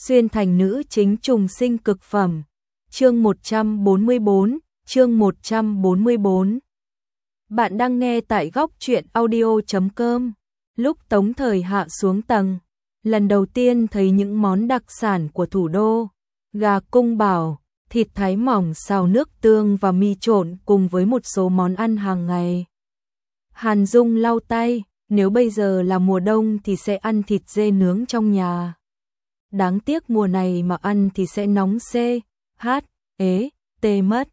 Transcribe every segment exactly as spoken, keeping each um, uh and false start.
xuyên thành nữ chính trùng sinh cực phẩm. Chương một trăm bốn mươi bốn, chương một trăm bốn mươi bốn. Bạn đang nghe tại góc truyện audio chấm com. Lúc Tống Thời Hạ xuống tầng, lần đầu tiên thấy những món đặc sản của thủ đô, gà cung bảo, thịt thái mỏng xào nước tương và mì trộn cùng với một số món ăn hàng ngày. Hàn Dung lau tay, nếu bây giờ là mùa đông thì sẽ ăn thịt dê nướng trong nhà. Đáng tiếc mùa này mà ăn thì sẽ nóng c, h, ế, tê mất.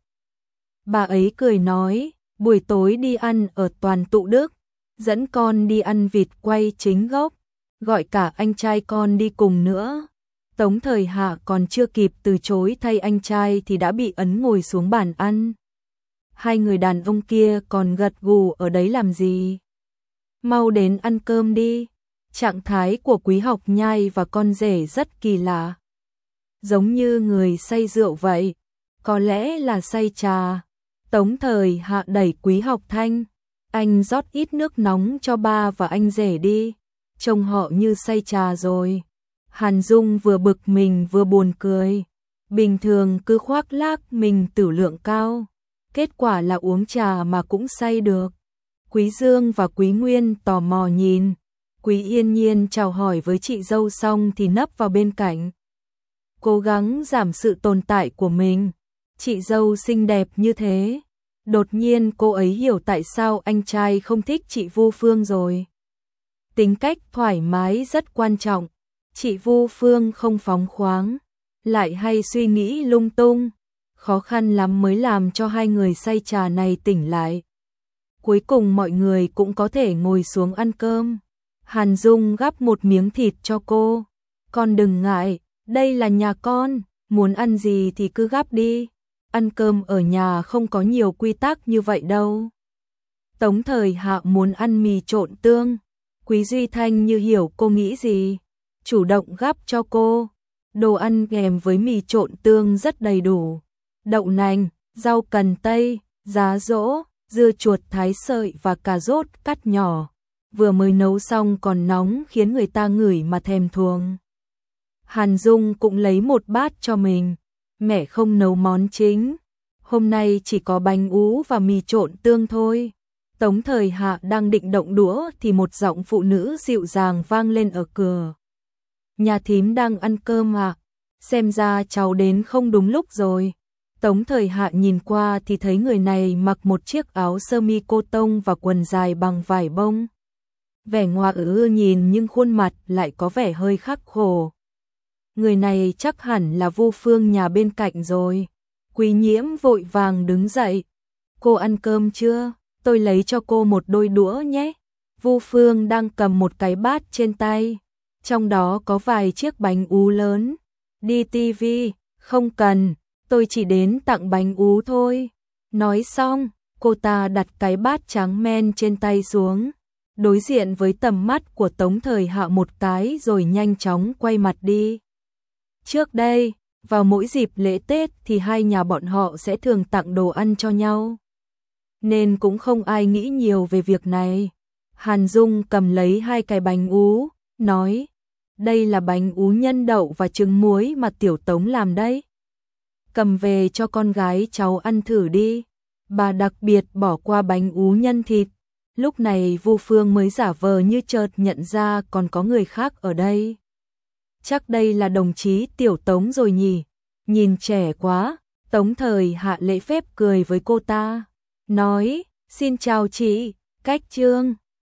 Bà ấy cười nói, buổi tối đi ăn ở Toàn Tụ Đức, dẫn con đi ăn vịt quay chính gốc, gọi cả anh trai con đi cùng nữa. Tống Thời Hạ còn chưa kịp từ chối thay anh trai thì đã bị ấn ngồi xuống bàn ăn. Hai người đàn ông kia còn gật gù ở đấy làm gì? Mau đến ăn cơm đi. Trạng thái của Quý Học Nhai và con rể rất kỳ lạ. Giống như người say rượu vậy. Có lẽ là say trà. Tống Thời Hạ đẩy Quý Học Thanh. Anh rót ít nước nóng cho ba và anh rể đi. Trông họ như say trà rồi. Hàn Dung vừa bực mình vừa buồn cười. Bình thường cứ khoác lác mình tử lượng cao. Kết quả là uống trà mà cũng say được. Quý Dương và Quý Nguyên tò mò nhìn. Quý Yên Nhiên chào hỏi với chị dâu xong thì nấp vào bên cạnh. Cố gắng giảm sự tồn tại của mình. Chị dâu xinh đẹp như thế. Đột nhiên cô ấy hiểu tại sao anh trai không thích chị Vu Phương rồi. Tính cách thoải mái rất quan trọng. Chị Vu Phương không phóng khoáng, lại hay suy nghĩ lung tung. Khó khăn lắm mới làm cho hai người say trà này tỉnh lại. Cuối cùng mọi người cũng có thể ngồi xuống ăn cơm. Hàn Dung gắp một miếng thịt cho cô. Con đừng ngại, đây là nhà con, muốn ăn gì thì cứ gắp đi. Ăn cơm ở nhà không có nhiều quy tắc như vậy đâu. Tống Thời Hạ muốn ăn mì trộn tương. Quý Duy Thanh như hiểu cô nghĩ gì, chủ động gắp cho cô. Đồ ăn kèm với mì trộn tương rất đầy đủ. Đậu nành, rau cần tây, giá dỗ, dưa chuột thái sợi và cà rốt cắt nhỏ. Vừa mới nấu xong còn nóng khiến người ta ngửi mà thèm thuồng. Hàn Dung cũng lấy một bát cho mình. Mẹ không nấu món chính. Hôm nay chỉ có bánh ú và mì trộn tương thôi. Tống Thời Hạ đang định động đũa thì một giọng phụ nữ dịu dàng vang lên ở cửa. Nhà thím đang ăn cơm à? Xem ra cháu đến không đúng lúc rồi. Tống Thời Hạ nhìn qua thì thấy người này mặc một chiếc áo sơ mi cô tông và quần dài bằng vải bông. Vẻ ngoại ư nhìn nhưng khuôn mặt lại có vẻ hơi khắc khổ. Người này chắc hẳn là Vu Phương nhà bên cạnh rồi. Quý Nhiễm vội vàng đứng dậy. Cô ăn cơm chưa? Tôi lấy cho cô một đôi đũa nhé. Vu Phương đang cầm một cái bát trên tay. Trong đó có vài chiếc bánh ú lớn. Đi tivi, không cần, tôi chỉ đến tặng bánh ú thôi. Nói xong, cô ta đặt cái bát trắng men trên tay xuống. Đối diện với tầm mắt của Tống Thời Hạ một cái rồi nhanh chóng quay mặt đi. Trước đây, vào mỗi dịp lễ Tết thì hai nhà bọn họ sẽ thường tặng đồ ăn cho nhau. Nên cũng không ai nghĩ nhiều về việc này. Hàn Dung cầm lấy hai cái bánh ú, nói, đây là bánh ú nhân đậu và trứng muối mà tiểu Tống làm đấy. Cầm về cho con gái cháu ăn thử đi. Bà đặc biệt bỏ qua bánh ú nhân thịt. Lúc này Vu Phương mới giả vờ như chợt nhận ra còn có người khác ở đây. Chắc đây là đồng chí tiểu Tống rồi nhỉ. Nhìn trẻ quá. Tống Thời Hạ lễ phép cười với cô ta. Nói, xin chào chị, cách trương.